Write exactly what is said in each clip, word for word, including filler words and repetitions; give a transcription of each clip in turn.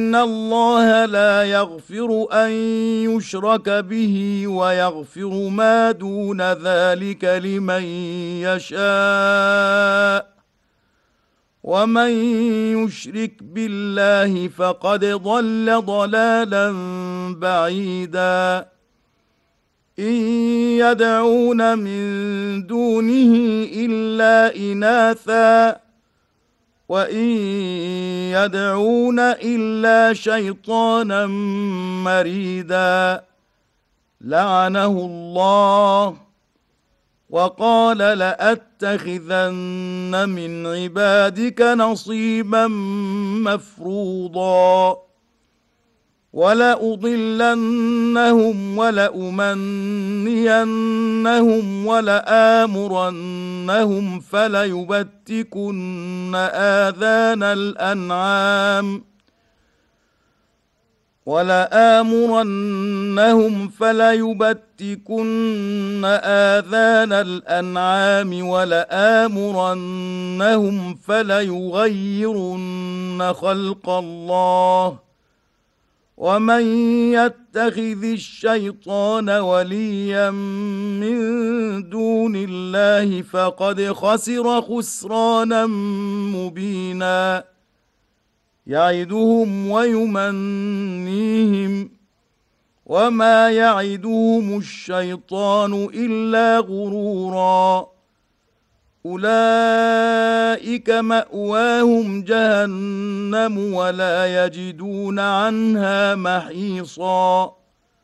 إن الله لا يغفر أن يشرك به ويغفر ما دون ذلك لمن يشاء ومن يشرك بالله فقد ضل ضلالا بعيدا إن يدعون من دونه إلا إناثا وإن يدعون إلا شيطانا مريدا لعنه الله وقال لأتخذن من عبادك نصيبا مفروضا ولأضلنهم ولأمنينهم ولآمرنهم فليبتكن آذان الأنعام ولآمرنهم فليبتكن آذان الأنعام ولآمرنهم فليغيرن خلق الله ومن يتخذ الشيطان وليا من دون الله فقد خسر خسرانا مبينا يعدهم ويمنيهم وما يعدهم الشيطان إلا غرورا أولئك مأواهم جهنم ولا يجدون عنها محيصا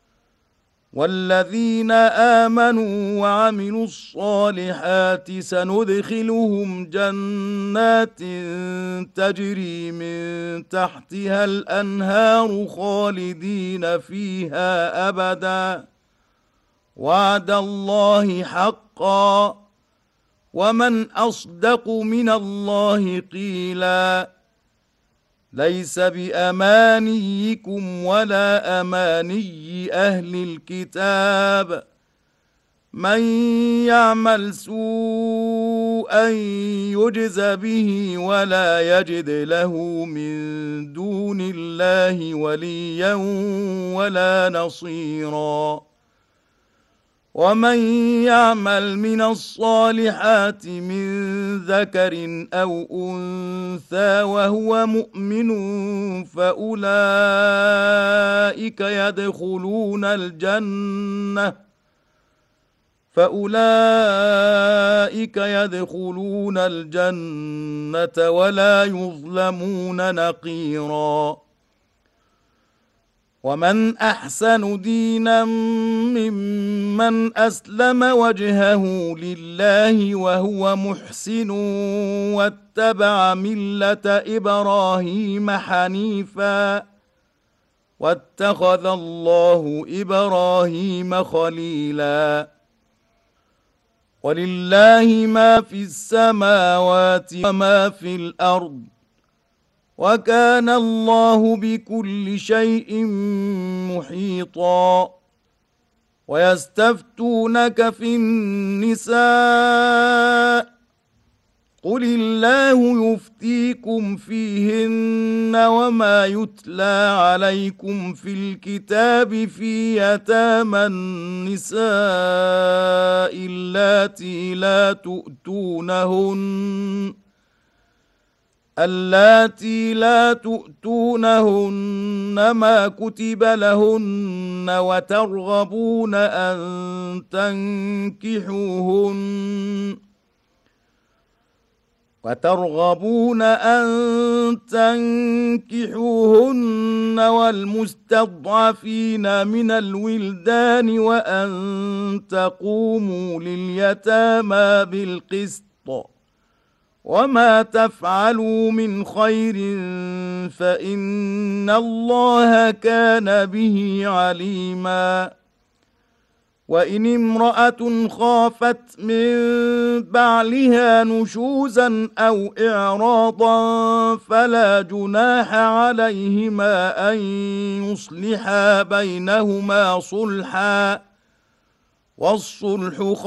والذين آمنوا وعملوا الصالحات سندخلهم جنات تجري من تحتها الأنهار خالدين فيها أبدا وعد الله حقا ومن أصدق من الله قيلا ليس بأمانيكم ولا أماني أهل الكتاب من يعمل سوءا يجز به ولا يجد له من دون الله وليا ولا نصيرا ومن يعمل من الصالحات من ذكر أو أنثى وهو مؤمن فأولئك يدخلون الجنة فأولئك يدخلون الجنة ولا يظلمون نقيرا ومن أحسن دينا ممن أسلم وجهه لله وهو محسن واتبع ملة إبراهيم حنيفا واتخذ الله إبراهيم خليلا ولله ما في السماوات وما في الأرض وكان الله بكل شيء محيطا ويستفتونك في النساء قل الله يفتيكم فيهن وما يتلى عليكم في الكتاب في يتامى النساء اللاتي لا تؤتونهن اللاتي لا تؤتونهن ما كتب لهن وترغبون أن تنكحوهن وترغبون أن تنكحوهن والمستضعفين من الولدان وأن تقوموا لليتامى بالقسط وما تفعلوا من خير فإن الله كان به عليما وإن امرأة خافت من بعلها نشوزا أو إعراضا فلا جناح عليهما أن يصلحا بينهما صلحا والصلح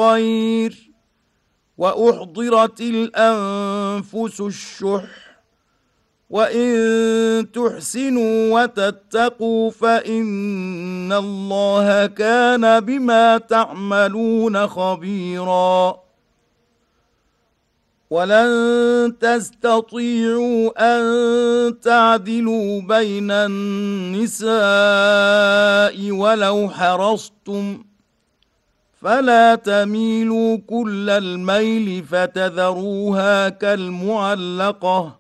وإن تحسنوا وتتقوا فإن الله كان بما تعملون خبيرا ولن تستطيعوا أن تعدلوا بين النساء ولو حرصتم فلا تميلوا كل الميل فتذروها كالمعلقة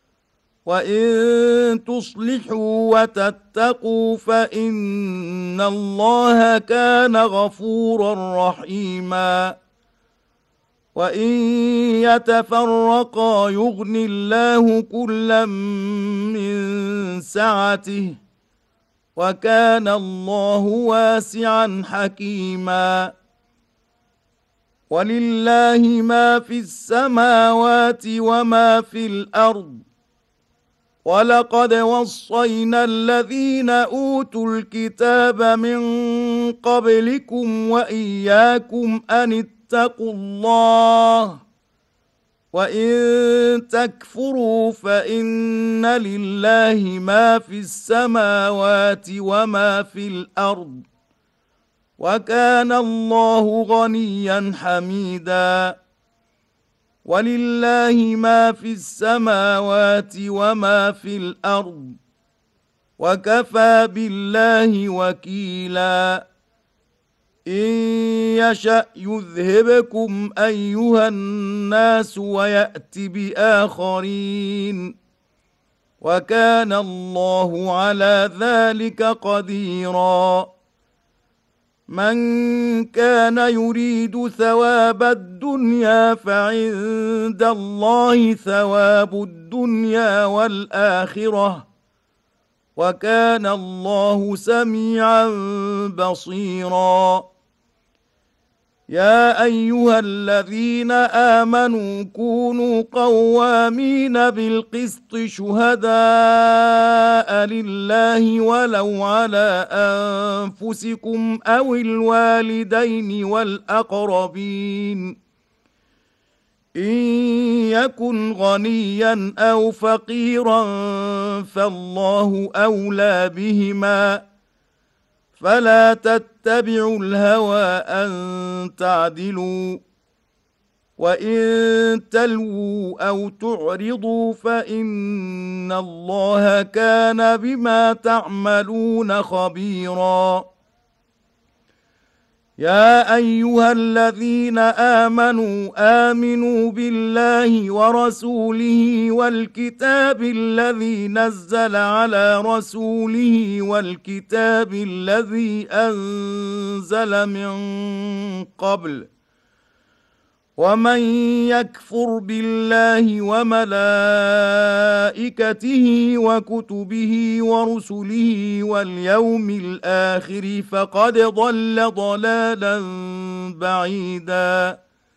وإن تصلحوا وتتقوا فإن الله كان غفورا رحيما وإن يتفرقا يغن الله كلا من سعته وكان الله واسعا حكيما ولله ما في السماوات وما في الأرض ولقد وصينا الذين أوتوا الكتاب من قبلكم وإياكم أن اتقوا الله وإن تكفروا فإن لله ما في السماوات وما في الأرض وكان الله غنيا حميدا ولله ما في السماوات وما في الأرض وكفى بالله وكيلا إن يشأ يذهبكم أيها الناس ويأت بآخرين وكان الله على ذلك قديرا من كان يريد ثواب الدنيا فعند الله ثواب الدنيا والآخرة وكان الله سميعا بصيرا يا أيها الذين آمنوا كونوا قوامين بالقسط شهداء لله ولو على أنفسكم أو الوالدين والأقربين إن يكن غنيا أو فقيرا فالله أولى بهما فلا تتبعوا الهوى أن تعدلوا وإن تلووا أو تعرضوا فإن الله كان بما تعملون خبيرا يا أيها الذين آمنوا آمنوا بالله ورسوله والكتاب الذي نزل على رسوله والكتاب الذي أنزل من قبل ومن يكفر بالله وملائكته وكتبه ورسله واليوم الآخر فقد ضل ضلالا بعيدا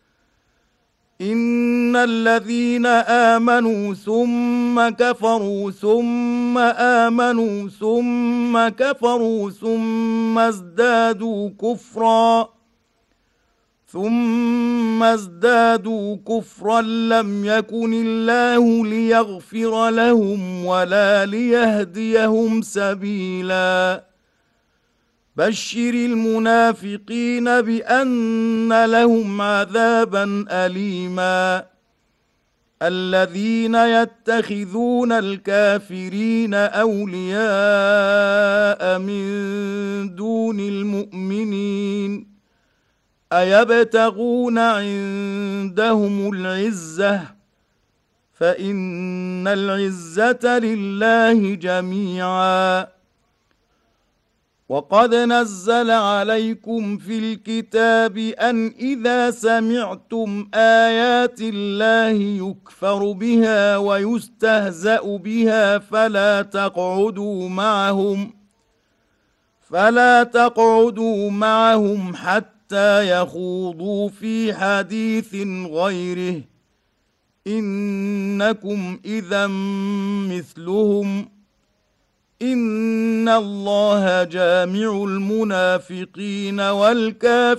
إن الذين آمنوا ثم كفروا ثم آمنوا ثم كفروا ثم ازدادوا كفرا ثم ازدادوا كفرا لم يكن الله ليغفر لهم ولا ليهديهم سبيلا بشر المنافقين بأن لهم عذابا أليما الذين يتخذون الكافرين أولياء من دون المؤمنين أيبتغون عندهم العزة فإن العزة لله جميعا وقد نزل عليكم في الكتاب أن إذا سمعتم آيات الله يكفر بها ويستهزأ بها فلا تقعدوا معهم فلا تقعدوا معهم حتى حتى يخوضوا في حديث غيره إنكم إذا مثلهم إن الله جامع المنافقين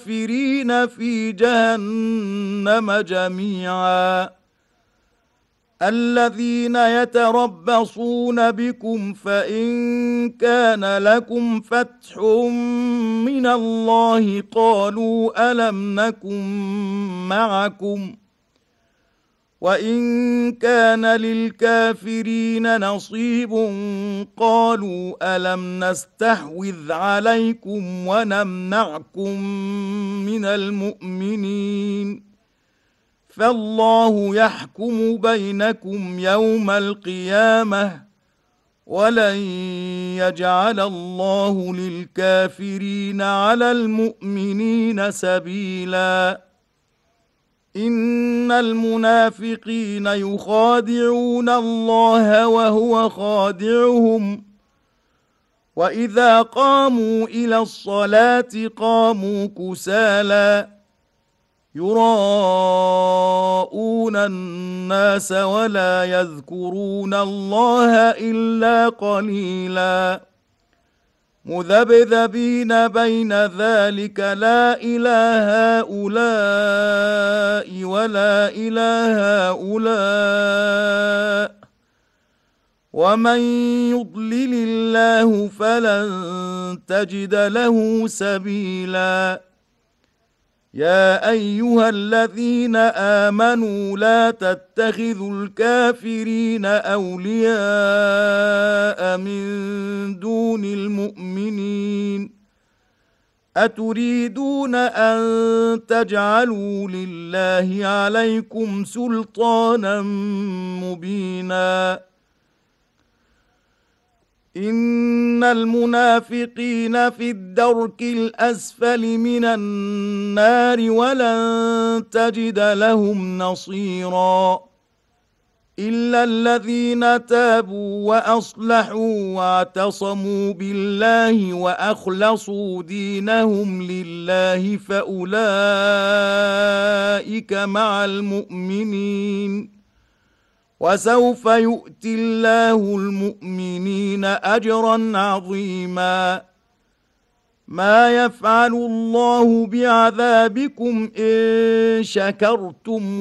والكافرين في جهنم جميعا الذين يتربصون بكم فإن كان لكم فتح من الله قالوا ألم نكن معكم وإن كان للكافرين نصيب قالوا ألم نستحوذ عليكم ونمنعكم من المؤمنين فالله يحكم بينكم يوم القيامة ولن يجعل الله للكافرين على المؤمنين سبيلا إن المنافقين يخادعون الله وهو خادعهم وإذا قاموا إلى الصلاة قاموا كسالى يراءون الناس ولا يذكرون الله إلا قليلا مذبذبين بين ذلك لا إله هؤلاء ولا إله هؤلاء ومن يضلل الله فلن تجد له سبيلا يا أيها الذين آمنوا لا تتخذوا الكافرين أولياء من دون المؤمنين أتريدون أن تجعلوا لله عليكم سلطانا مبينا إن المنافقين في الدرك الأسفل من النار ولن تجد لهم نصيرا إلا الذين تابوا وأصلحوا واعتصموا بالله وأخلصوا دينهم لله فأولئك مع المؤمنين وسوف يؤتي الله المؤمنين أجرا عظيما ما يفعل الله بعذابكم إن شكرتم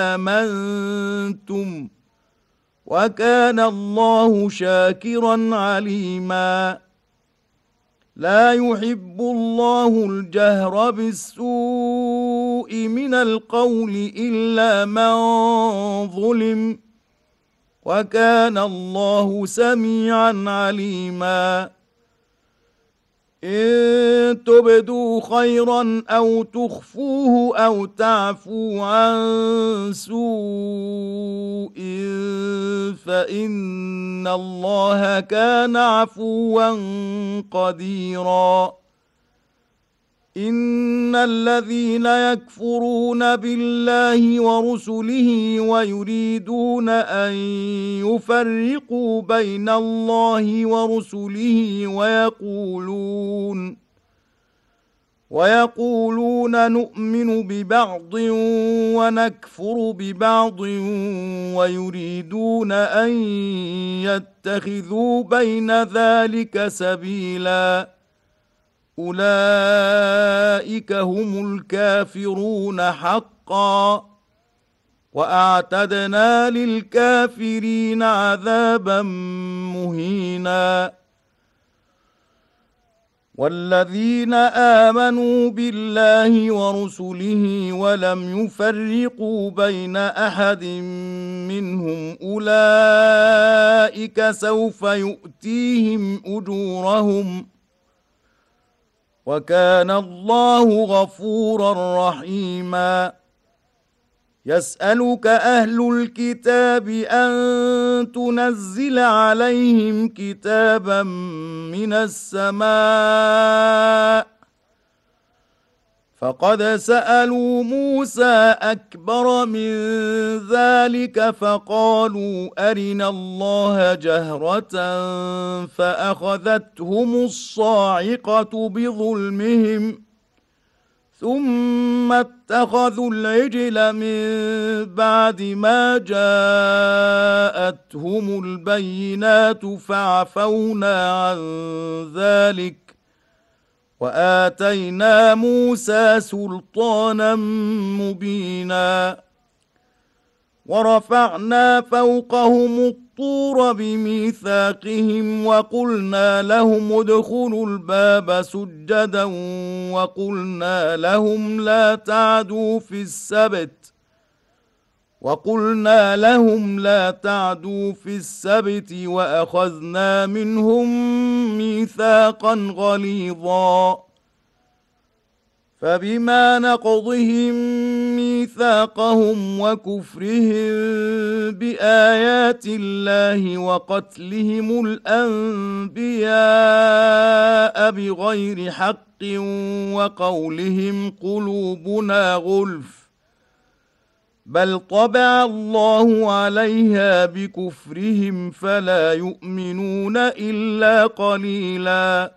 وآمنتم وكان الله شاكرا عليما لا يحب الله الجهر بالسوء من القول إلا من ظلم وكان الله سميعا عليما إن تبدوا خيرا أو تخفوه أو تعفوا عن سوء فإن الله كان عفوا قديرا إن الذين يكفرون بالله ورسله ويريدون أن يفرقوا بين الله ورسله ويقولون ويقولون نؤمن ببعض ونكفر ببعض ويريدون أن يتخذوا بين ذلك سبيلا أولئك هم الكافرون حقا وأعتدنا للكافرين عذابا مهينا والذين آمنوا بالله ورسله ولم يفرقوا بين أحد منهم أولئك سوف يؤتيهم أجورهم وكان الله غفورا رحيما يسألك أهل الكتاب أن تنزل عليهم كتابا من السماء فقد سألوا موسى أكبر من ذلك فقالوا أرنا الله جهرة فأخذتهم الصاعقة بظلمهم ثم اتخذوا العجل من بعد ما جاءتهم البينات فعفونا عن ذلك وآتينا موسى سلطانا مبينا ورفعنا فوقهم الطور بميثاقهم وقلنا لهم ادخلوا الباب سجدا وقلنا لهم لا تعدوا في السبت وقلنا لهم لا تعدوا في السبت وأخذنا منهم ميثاقا غليظا فبما نقضهم ميثاقهم وكفرهم بآيات الله وقتلهم الأنبياء بغير حق وقولهم قلوبنا غلف بل طبع الله عليها بكفرهم فلا يؤمنون إلا قليلا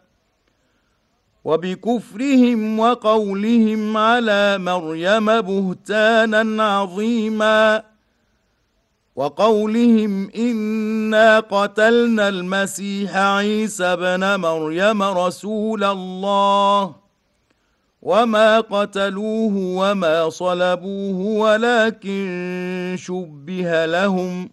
وبكفرهم وقولهم على مريم بهتانا عظيما وقولهم إنا قتلنا المسيح عيسى بن مريم رسول الله وما قتلوه وما صلبوه ولكن شبه لهم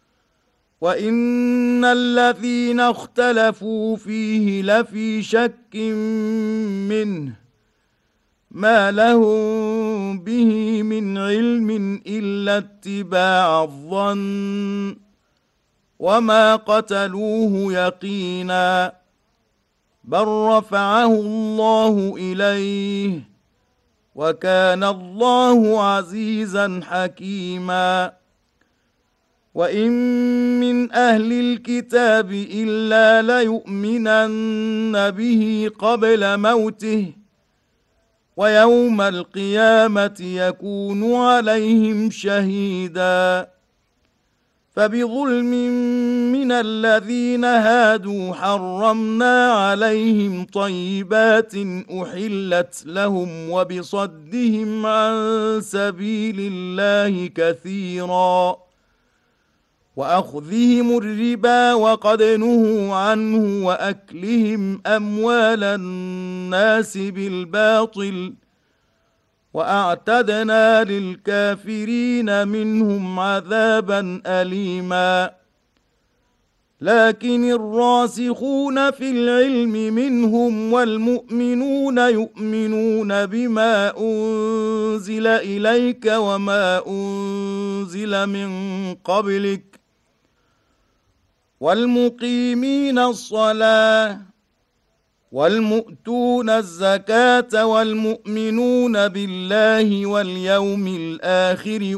وإن الذين اختلفوا فيه لفي شك منه ما لهم به من علم إلا اتباع الظن وما قتلوه يقينا بل رفعه الله إليه وكان الله عزيزا حكيما وإن من أهل الكتاب إلا ليؤمنن به قبل موته ويوم القيامة يكون عليهم شهيدا فبظلم من الذين هادوا حرمنا عليهم طيبات أحلت لهم وبصدهم عن سبيل الله كثيرا وأخذهم الربا وقد نهوا عنه وأكلهم أموال الناس بالباطل وأعتدنا للكافرين منهم عذابا أليما لكن الراسخون في العلم منهم والمؤمنون يؤمنون بما أنزل إليك وما أنزل من قبلك والمقيمين الصلاة والمؤتون الزكاة والمؤمنون بالله واليوم الآخر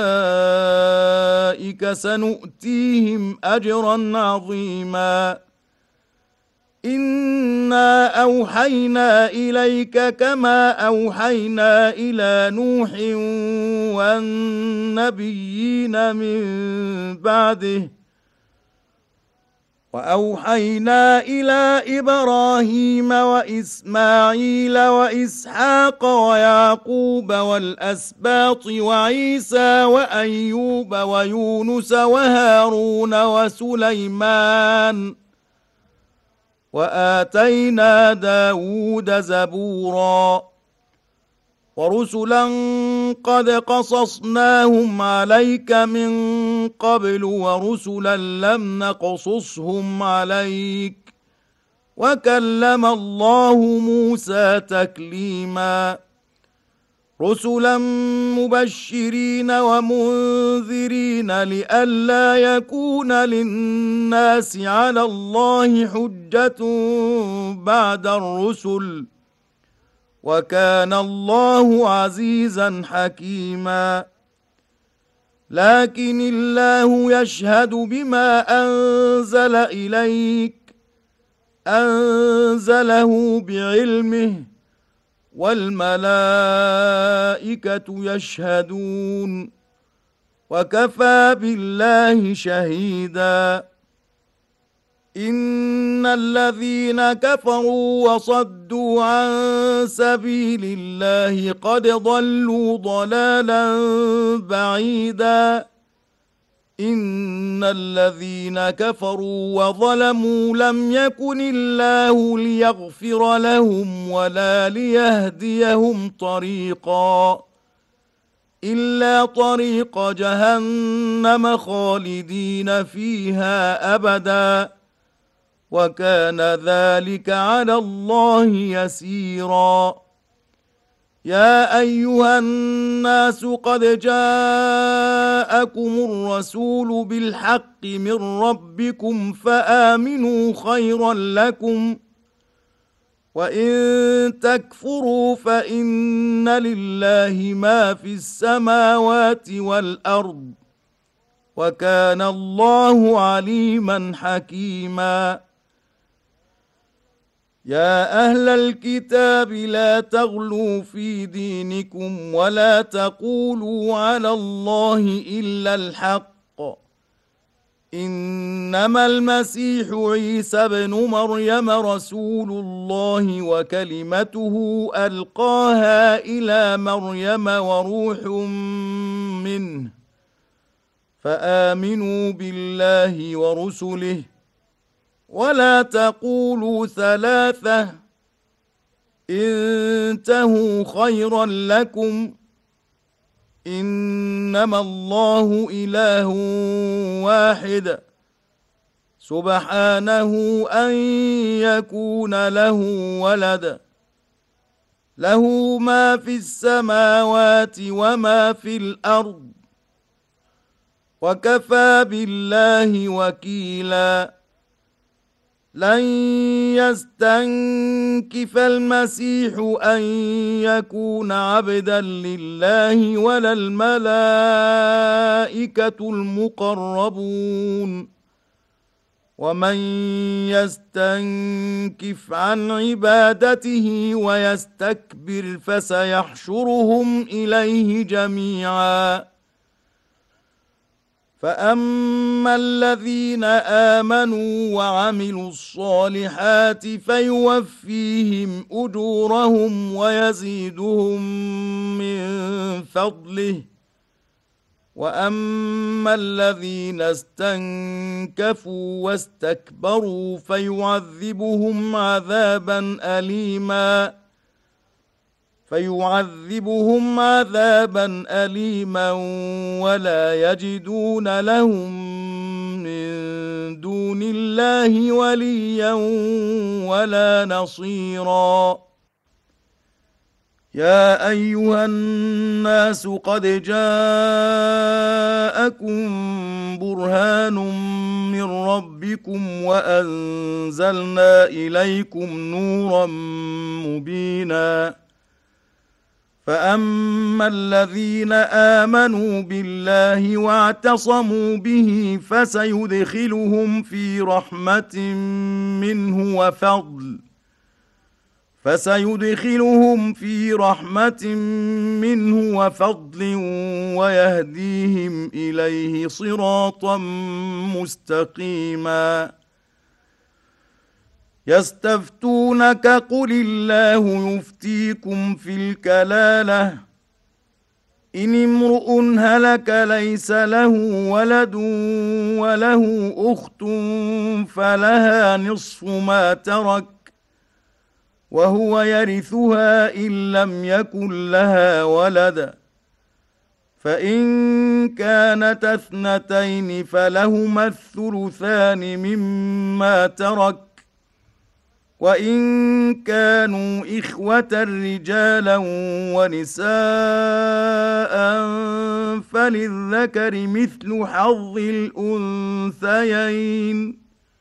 أولئك سنؤتيهم أجرا عظيما إنا أوحينا إليك كما أوحينا إلى نوح والنبيين من بعده وأوحينا إلى إبراهيم وإسماعيل وإسحاق ويعقوب والأسباط وعيسى وأيوب ويونس وهارون وسليمان وآتينا داود زبورا ورسلا قد قصصناهم عليك من قبل ورسلا لم نقصصهم عليك وكلم الله موسى تكليما رسلا مبشرين ومنذرين لئلا يكون للناس على الله حجة بعد الرسل وكان الله عزيزا حكيما لكن الله يشهد بما أنزل إليك أنزله بعلمه والملائكة يشهدون وكفى بالله شهيدا إن الذين كفروا وصدوا عن سبيل الله قد ضلوا ضلالا بعيدا إن الذين كفروا وظلموا لم يكن الله ليغفر لهم ولا ليهديهم طريقا إلا طريق جهنم خالدين فيها أبدا وكان ذلك على الله يسيرا. يا أيها الناس قد جاءكم الرسول بالحق من ربكم فآمنوا خيرا لكم وإن تكفروا فإن لله ما في السماوات والأرض وكان الله عليما حكيما. يا أهل الكتاب لا تغلوا في دينكم ولا تقولوا على الله إلا الحق إنما المسيح عيسى بن مريم رسول الله وكلمته ألقاها إلى مريم وروح منه فآمنوا بالله ورسله ولا تقولوا ثلاثة انتهوا خيرا لكم إنما الله إله واحد سبحانه أن يكون له ولد له ما في السماوات وما في الأرض وكفى بالله وكيلا. لن يستنكف المسيح أن يكون عبدا لله ولا الملائكة المقربون ومن يستنكف عن عبادته ويستكبر فسيحشرهم إليه جميعا. فأما الذين آمنوا وعملوا الصالحات فيوفيهم أجورهم ويزيدهم من فضله وأما الذين استنكفوا واستكبروا فيعذبهم عذابا أليما فيعذبهم عذابا أليما ولا يجدون لهم من دون الله وليا ولا نصيرا. يا أيها الناس قد جاءكم برهان من ربكم وأنزلنا إليكم نورا مبينا. فأما الذين آمنوا بالله واعتصموا به فسيدخلهم في رحمة منه وفضل فسيدخلهم في رحمة منه وفضل ويهديهم إليه صراطا مستقيما. يستفتونك قل الله يفتيكم في الكلالة إن امرؤ هلك ليس له ولد وله أخت فلها نصف ما ترك وهو يرثها إن لم يكن لها ولد فإن كانت اثنتين فلهما الثلثان مما ترك وإن كانوا إخوة رجالا ونساء فللذكر مثل حظ الأنثيين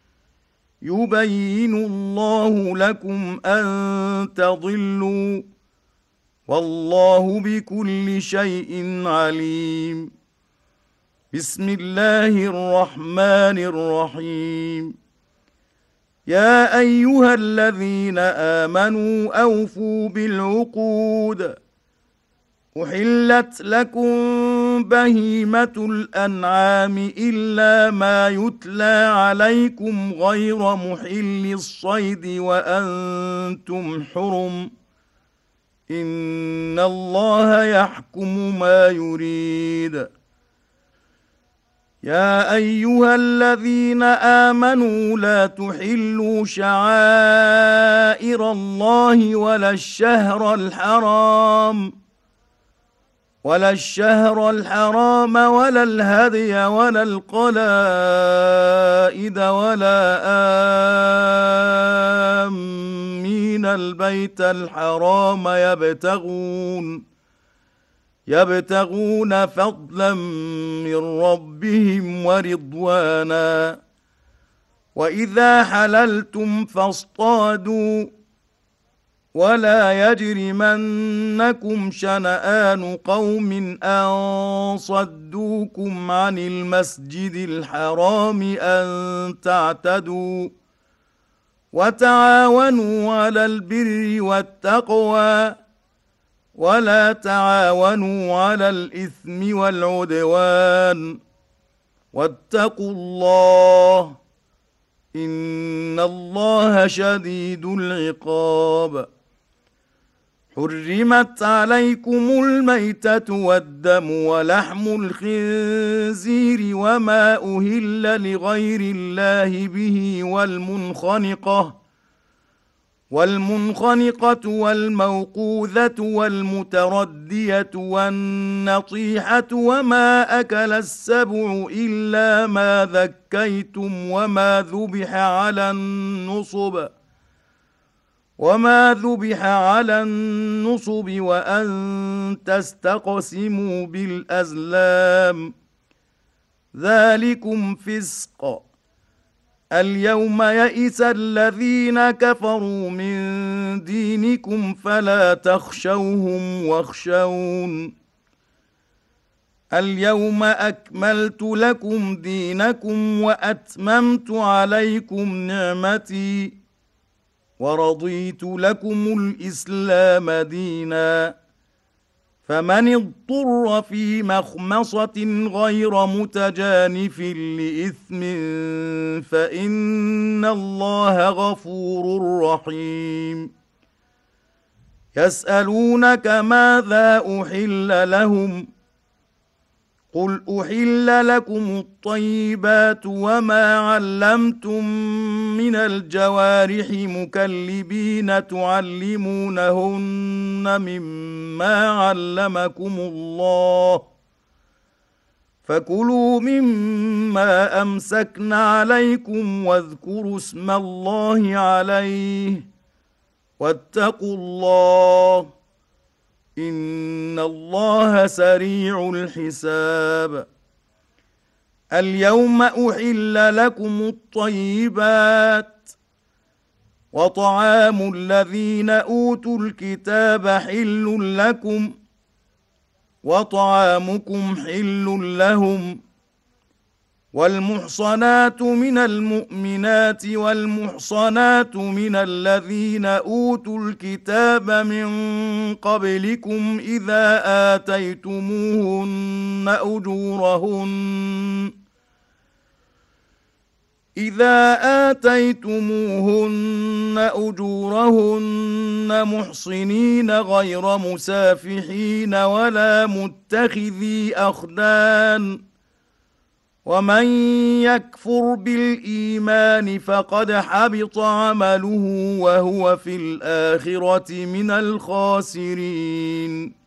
يبين الله لكم أن تضلوا والله بكل شيء عليم. بسم الله الرحمن الرحيم. يا أيها الذين آمنوا أوفوا بالعقود أحلت لكم بهيمة الأنعام إلا ما يتلى عليكم غير محل الصيد وأنتم حرم إن الله يحكم ما يريد. يا أيها الذين آمنوا لا تحلوا شعائر الله ولا الشهر الحرام ولا الشهر الحرام ولا الهدي ولا القلائد ولا آمين البيت الحرام يبتغون يبتغون فضلا من ربهم ورضوانا وإذا حللتم فاصطادوا ولا يجرمنكم شنآن قوم أن صدوكم عن المسجد الحرام أن تعتدوا وتعاونوا على البر والتقوى ولا تعاونوا على الإثم والعدوان واتقوا الله إن الله شديد العقاب. حرمت عليكم الميتة والدم ولحم الخنزير وما أهل لغير الله به والمنخنقة والمنخنقة والموقوذة والمتردية والنطيحة وما أكل السبع إلا ما ذكيتم وما ذبح على النصب وما ذبح على النصب وأن تستقسموا بالأزلام ذلكم فسق. اليوم يئس الذين كفروا من دينكم فلا تخشوهم واخشون اليوم أكملت لكم دينكم وأتممت عليكم نعمتي ورضيت لكم الإسلام دينا فمن اضطر في مخمصة غير متجانف لإثم فإن الله غفور رحيم. يسألونك ماذا أحل لهم قل أحل لكم الطيبات وما علمتم من الجوارح مكلبين تعلمونهن مما علمكم الله فكلوا مما أمسكن عليكم واذكروا اسم الله عليه واتقوا الله إن الله سريع الحساب. اليوم أحل لكم الطيبات وطعام الذين أوتوا الكتاب حل لكم وطعامكم حل لهم والمحصنات من المؤمنات والمحصنات من الذين أوتوا الكتاب من قبلكم إذا آتيتموهن أجورهن إذا آتيتموهن أجورهن محصنين غير مسافحين ولا متخذي أخدان ومن يكفر بالإيمان فقد حبط عمله وهو في الآخرة من الخاسرين.